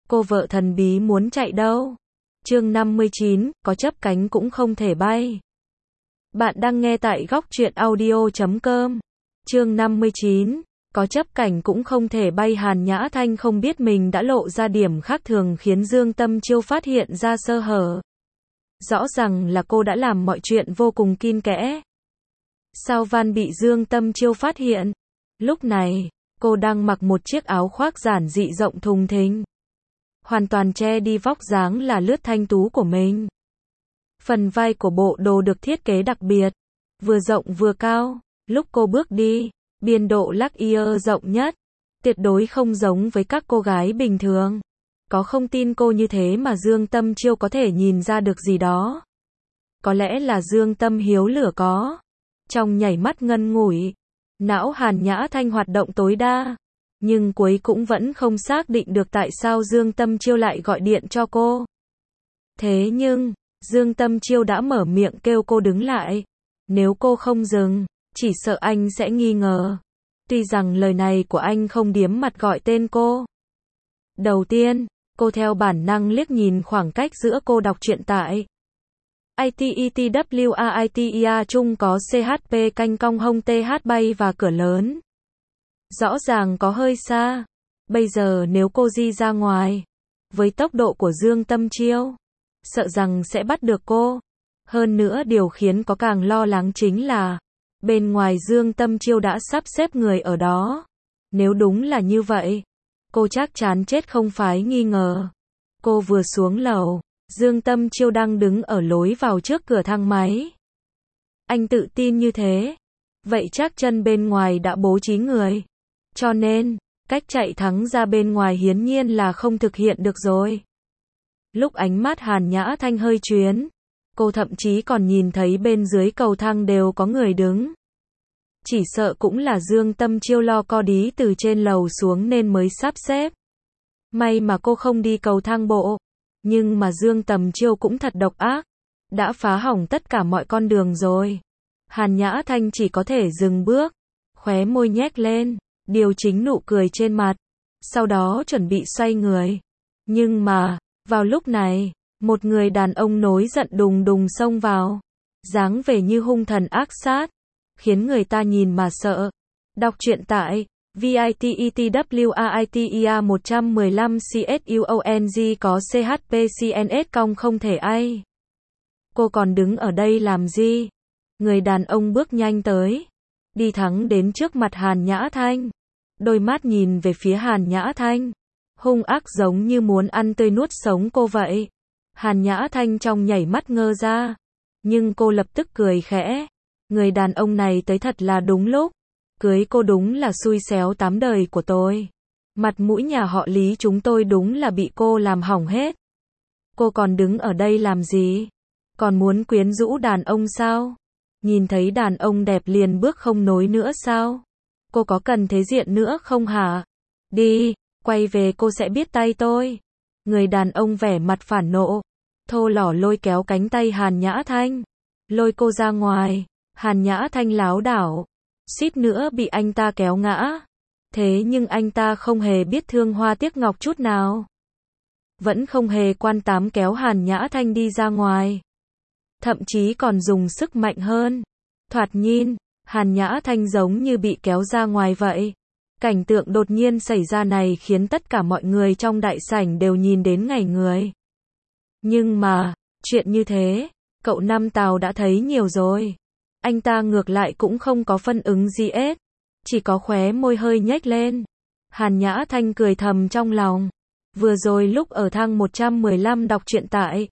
cô vợ thần bí muốn chạy đâu? Chương 59, có chấp cánh cũng không thể bay. Bạn đang nghe tại góc truyện audio.com. Chương 59, có chấp cảnh cũng không thể bay. Hàn Nhã Thanh không biết mình đã lộ ra điểm khác thường khiến Dương Tâm Chiêu phát hiện ra sơ hở. Rõ ràng là cô đã làm mọi chuyện vô cùng kín kẽ. Sao van bị Dương Tâm Chiêu phát hiện? Lúc này, cô đang mặc một chiếc áo khoác giản dị rộng thùng thình, hoàn toàn che đi vóc dáng là lướt thanh tú của mình. Phần vai của bộ đồ được thiết kế đặc biệt, vừa rộng vừa cao. Lúc cô bước đi, biên độ lắc ear rộng nhất, tuyệt đối không giống với các cô gái bình thường. Có không tin cô như thế mà Dương Tâm Chiêu có thể nhìn ra được gì đó. Có lẽ là Dương Tâm hiếu lửa có. Trong nhảy mắt ngân ngủi, não Hàn Nhã Thanh hoạt động tối đa, nhưng cuối cũng vẫn không xác định được tại sao Dương Tâm Chiêu lại gọi điện cho cô. Thế nhưng, Dương Tâm Chiêu đã mở miệng kêu cô đứng lại. Nếu cô không dừng, chỉ sợ anh sẽ nghi ngờ. Tuy rằng lời này của anh không điếm mặt gọi tên cô. Đầu tiên, cô theo bản năng liếc nhìn khoảng cách giữa cô đọc truyện tại ITETWAITEA chung có CHP canh cong hông TH bay và cửa lớn. Rõ ràng có hơi xa. Bây giờ nếu cô di ra ngoài, với tốc độ của Dương Tâm Chiêu, sợ rằng sẽ bắt được cô. Hơn nữa điều khiến có càng lo lắng chính là, bên ngoài Dương Tâm Chiêu đã sắp xếp người ở đó. Nếu đúng là như vậy, cô chắc chắn chết không phải nghi ngờ. Cô vừa xuống lầu, Dương Tâm Chiêu đang đứng ở lối vào trước cửa thang máy. Anh tự tin như thế, vậy chắc chân bên ngoài đã bố trí người. Cho nên, cách chạy thắng ra bên ngoài hiển nhiên là không thực hiện được rồi. Lúc ánh mắt Hàn Nhã Thanh hơi chuyến, cô thậm chí còn nhìn thấy bên dưới cầu thang đều có người đứng. Chỉ sợ cũng là Dương Tâm Chiêu lo co đí từ trên lầu xuống nên mới sắp xếp. May mà cô không đi cầu thang bộ. Nhưng mà Dương Tâm Chiêu cũng thật độc ác. Đã phá hỏng tất cả mọi con đường rồi. Hàn Nhã Thanh chỉ có thể dừng bước, khóe môi nhếch lên, điều chỉnh nụ cười trên mặt. Sau đó chuẩn bị xoay người. Nhưng mà, vào lúc này, một người đàn ông nổi giận đùng đùng xông vào. Dáng vẻ như hung thần ác sát, khiến người ta nhìn mà sợ. Đọc truyện tại VITETWAITEA 115 CSUONG có CHP CNS cong không thể ai. Cô còn đứng ở đây làm gì? Người đàn ông bước nhanh tới, đi thẳng đến trước mặt Hàn Nhã Thanh. Đôi mắt nhìn về phía Hàn Nhã Thanh, hung ác giống như muốn ăn tươi nuốt sống cô vậy. Hàn Nhã Thanh trong nhảy mắt ngơ ra, nhưng cô lập tức cười khẽ. Người đàn ông này tới thật là đúng lúc. Cưới cô đúng là xui xéo tám đời của tôi. Mặt mũi nhà họ Lý chúng tôi đúng là bị cô làm hỏng hết. Cô còn đứng ở đây làm gì? Còn muốn quyến rũ đàn ông sao? Nhìn thấy đàn ông đẹp liền bước không nối nữa sao? Cô có cần thế diện nữa không hả? Đi, quay về cô sẽ biết tay tôi. Người đàn ông vẻ mặt phản nộ, thô lỏ lôi kéo cánh tay Hàn Nhã Thanh, lôi cô ra ngoài. Hàn Nhã Thanh lảo đảo, suýt nữa bị anh ta kéo ngã. Thế nhưng anh ta không hề biết thương hoa tiếc ngọc chút nào. Vẫn không hề quan tâm kéo Hàn Nhã Thanh đi ra ngoài. Thậm chí còn dùng sức mạnh hơn. Thoạt nhìn, Hàn Nhã Thanh giống như bị kéo ra ngoài vậy. Cảnh tượng đột nhiên xảy ra này khiến tất cả mọi người trong đại sảnh đều nhìn đến ngây người. Nhưng mà, chuyện như thế, cậu Năm Tào đã thấy nhiều rồi. Anh ta ngược lại cũng không có phản ứng gì hết, chỉ có khóe môi hơi nhếch lên. Hàn Nhã Thanh cười thầm trong lòng. Vừa rồi lúc ở thang 115 đọc truyện tại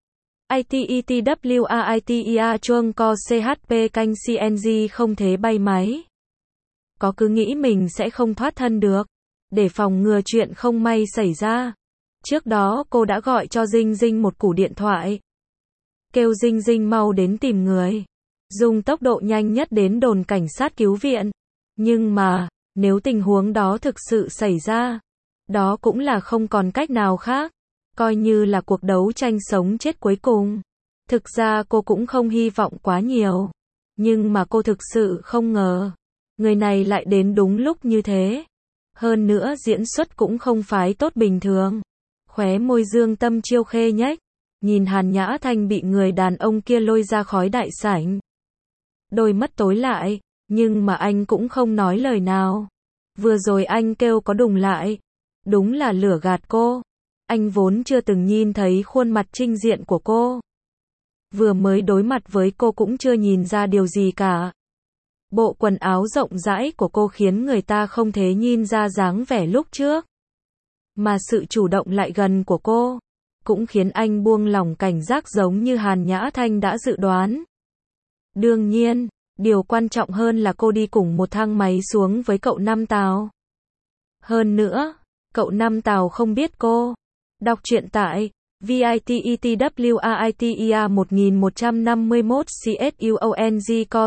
ITETWAITEA chuông co CHP canh CNG không thể bay máy. Có cứ nghĩ mình sẽ không thoát thân được. Để phòng ngừa chuyện không may xảy ra, trước đó cô đã gọi cho Dinh Dinh một cú điện thoại. Kêu Dinh Dinh mau đến tìm người. Dùng tốc độ nhanh nhất đến đồn cảnh sát cứu viện. Nhưng mà, nếu tình huống đó thực sự xảy ra, đó cũng là không còn cách nào khác. Coi như là cuộc đấu tranh sống chết cuối cùng. Thực ra cô cũng không hy vọng quá nhiều. Nhưng mà cô thực sự không ngờ. Người này lại đến đúng lúc như thế. Hơn nữa diễn xuất cũng không phải tốt bình thường. Khóe môi Dương Tâm Chiêu khê nhếch, nhìn Hàn Nhã Thanh bị người đàn ông kia lôi ra khỏi đại sảnh. Đôi mắt tối lại, nhưng mà anh cũng không nói lời nào. Vừa rồi anh kêu có đùng lại, đúng là lửa gạt cô. Anh vốn chưa từng nhìn thấy khuôn mặt trinh diện của cô. Vừa mới đối mặt với cô cũng chưa nhìn ra điều gì cả. Bộ quần áo rộng rãi của cô khiến người ta không thể nhìn ra dáng vẻ lúc trước. Mà sự chủ động lại gần của cô, cũng khiến anh buông lỏng cảnh giác giống như Hàn Nhã Thanh đã dự đoán. Đương nhiên, điều quan trọng hơn là cô đi cùng một thang máy xuống với cậu Năm Tào. Hơn nữa, cậu Năm Tào không biết cô. Đọc truyện tại VITETWAITEA 1151 CSUONG co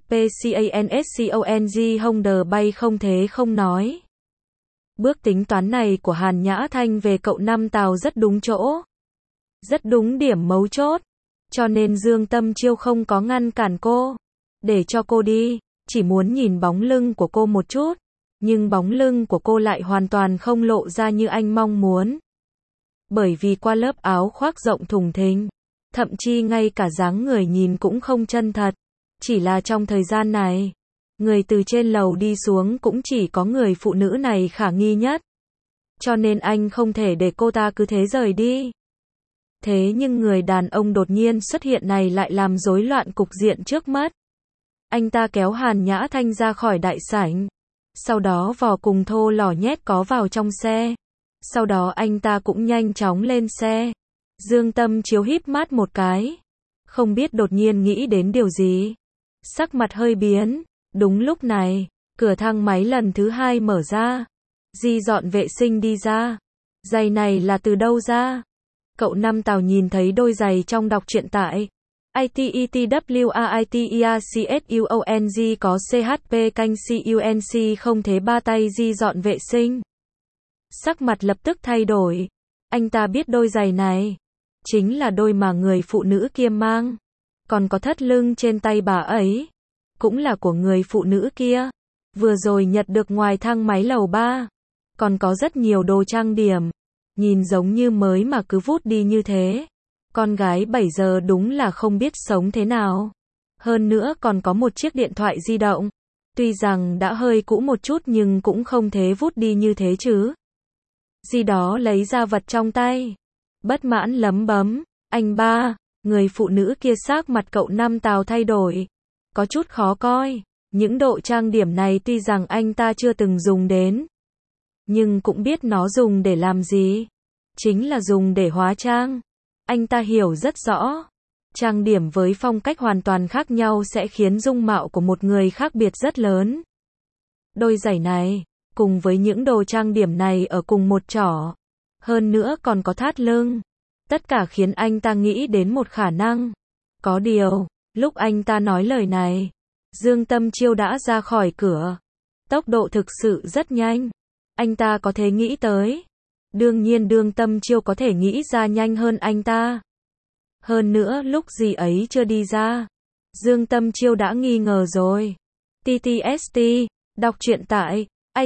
CHPCANSCONG Honder bay không thế không nói. Bước tính toán này của Hàn Nhã Thanh về cậu Năm Tào rất đúng chỗ. Rất đúng điểm mấu chốt. Cho nên Dương Tâm Chiêu không có ngăn cản cô. Để cho cô đi, chỉ muốn nhìn bóng lưng của cô một chút. Nhưng bóng lưng của cô lại hoàn toàn không lộ ra như anh mong muốn. Bởi vì qua lớp áo khoác rộng thùng thình, thậm chí ngay cả dáng người nhìn cũng không chân thật. Chỉ là trong thời gian này, người từ trên lầu đi xuống cũng chỉ có người phụ nữ này khả nghi nhất. Cho nên anh không thể để cô ta cứ thế rời đi. Thế nhưng người đàn ông đột nhiên xuất hiện này lại làm rối loạn cục diện trước mắt. Anh ta kéo Hàn Nhã Thanh ra khỏi đại sảnh. Sau đó vò cùng thô lò nhét có vào trong xe. Sau đó anh ta cũng nhanh chóng lên xe. Dương Tâm Chiếu híp mắt một cái. Không biết đột nhiên nghĩ đến điều gì. Sắc mặt hơi biến. Đúng lúc này, cửa thang máy lần thứ 2 mở ra. Di dọn vệ sinh đi ra. Giày này là từ đâu ra? Cậu Năm Tào nhìn thấy đôi giày trong đọc truyện tại ITETWAITEACSUONG có CHP canh CUNC không thế ba tay di dọn vệ sinh. Sắc mặt lập tức thay đổi. Anh ta biết đôi giày này chính là đôi mà người phụ nữ kia mang. Còn có thắt lưng trên tay bà ấy cũng là của người phụ nữ kia. Vừa rồi nhặt được ngoài thang máy lầu 3. Còn có rất nhiều đồ trang điểm. Nhìn giống như mới mà cứ vút đi như thế. Con gái 7 giờ đúng là không biết sống thế nào. Hơn nữa còn có một chiếc điện thoại di động. Tuy rằng đã hơi cũ một chút nhưng cũng không thế vút đi như thế chứ. Gì đó lấy ra vật trong tay. Bất mãn lấm bấm. Anh ba, người phụ nữ kia sắc mặt cậu Năm Tào thay đổi. Có chút khó coi. Những độ trang điểm này tuy rằng anh ta chưa từng dùng đến. Nhưng cũng biết nó dùng để làm gì. Chính là dùng để hóa trang. Anh ta hiểu rất rõ. Trang điểm với phong cách hoàn toàn khác nhau sẽ khiến dung mạo của một người khác biệt rất lớn. Đôi giày này, cùng với những đồ trang điểm này ở cùng một chỏ. Hơn nữa còn có thắt lưng. Tất cả khiến anh ta nghĩ đến một khả năng. Có điều, lúc anh ta nói lời này, Dương Tâm Chiêu đã ra khỏi cửa. Tốc độ thực sự rất nhanh. Anh ta có thể nghĩ tới. Đương nhiên Dương Tâm Chiêu có thể nghĩ ra nhanh hơn anh ta. Hơn nữa lúc gì ấy chưa đi ra, Dương Tâm Chiêu đã nghi ngờ rồi. TTST, đọc truyện tại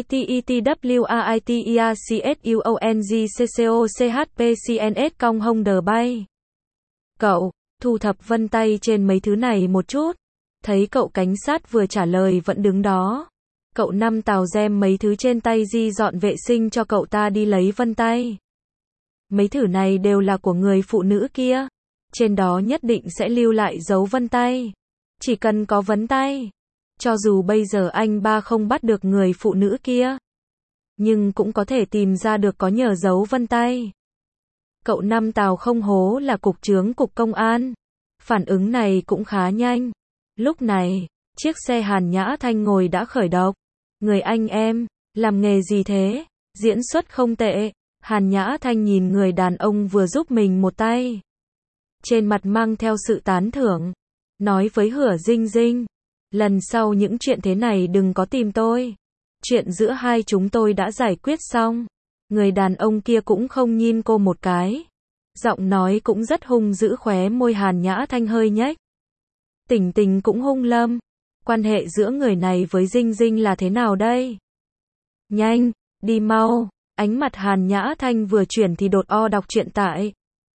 ITETWAITEACSUONGCCOCHPCNS Honder bay. Cậu, thu thập vân tay trên mấy thứ này một chút. Thấy cậu cảnh sát vừa trả lời vẫn đứng đó. Cậu Năm Tào gem mấy thứ trên tay di dọn vệ sinh cho cậu ta đi lấy vân tay. Mấy thứ này đều là của người phụ nữ kia. Trên đó nhất định sẽ lưu lại dấu vân tay. Chỉ cần có vân tay. Cho dù bây giờ anh ba không bắt được người phụ nữ kia, nhưng cũng có thể tìm ra được có nhờ dấu vân tay. Cậu Năm Tào không hố là cục trưởng cục công an. Phản ứng này cũng khá nhanh. Lúc này, chiếc xe Hàn Nhã Thanh ngồi đã khởi động. Người anh em, làm nghề gì thế? Diễn xuất không tệ. Hàn Nhã Thanh nhìn người đàn ông vừa giúp mình một tay. Trên mặt mang theo sự tán thưởng. Nói với Hứa Dinh Dinh. Lần sau những chuyện thế này đừng có tìm tôi. Chuyện giữa hai chúng tôi đã giải quyết xong. Người đàn ông kia cũng không nhìn cô một cái. Giọng nói cũng rất hung dữ, khóe môi Hàn Nhã Thanh hơi nhếch. Tình tình cũng hung lâm. Quan hệ giữa người này với Dinh Dinh là thế nào đây? Nhanh, đi mau. Ánh mặt Hàn Nhã Thanh vừa chuyển thì đột o đọc truyện tại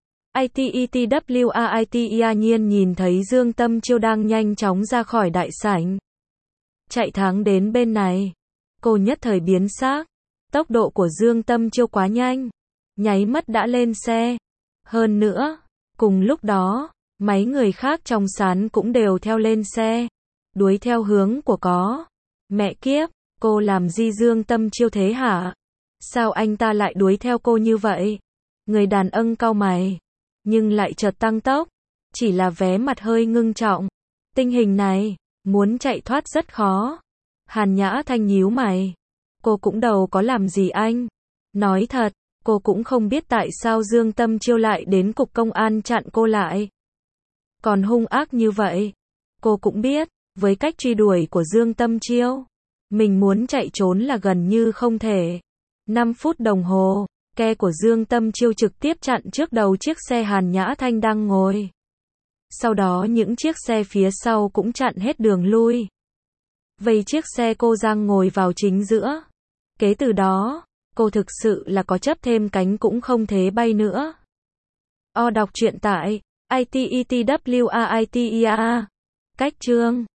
ITETWAITEA nhiên nhìn thấy Dương Tâm Chiêu đang nhanh chóng ra khỏi đại sảnh. Chạy thẳng đến bên này. Cô nhất thời biến xác. Tốc độ của Dương Tâm Chiêu quá nhanh. Nháy mắt đã lên xe. Hơn nữa, cùng lúc đó, mấy người khác trong sán cũng đều theo lên xe. Đuổi theo hướng của có. Mẹ kiếp, cô làm gì Dương Tâm Chiêu thế hả? Sao anh ta lại đuổi theo cô như vậy? Người đàn ông cau mày. Nhưng lại chợt tăng tốc. Chỉ là vé mặt hơi ngưng trọng. Tình hình này, muốn chạy thoát rất khó. Hàn Nhã Thanh nhíu mày. Cô cũng đâu có làm gì anh. Nói thật, cô cũng không biết tại sao Dương Tâm Chiêu lại đến cục công an chặn cô lại. Còn hung ác như vậy. Cô cũng biết, với cách truy đuổi của Dương Tâm Chiêu, mình muốn chạy trốn là gần như không thể. 5 phút đồng hồ, ke của Dương Tâm Chiêu trực tiếp chặn trước đầu chiếc xe Hàn Nhã Thanh đang ngồi. Sau đó những chiếc xe phía sau cũng chặn hết đường lui. Vây chiếc xe cô đang ngồi vào chính giữa. Kế từ đó, cô thực sự là có chấp thêm cánh cũng không thể bay nữa. O đọc truyện tại ITETWAITEA. Cách chương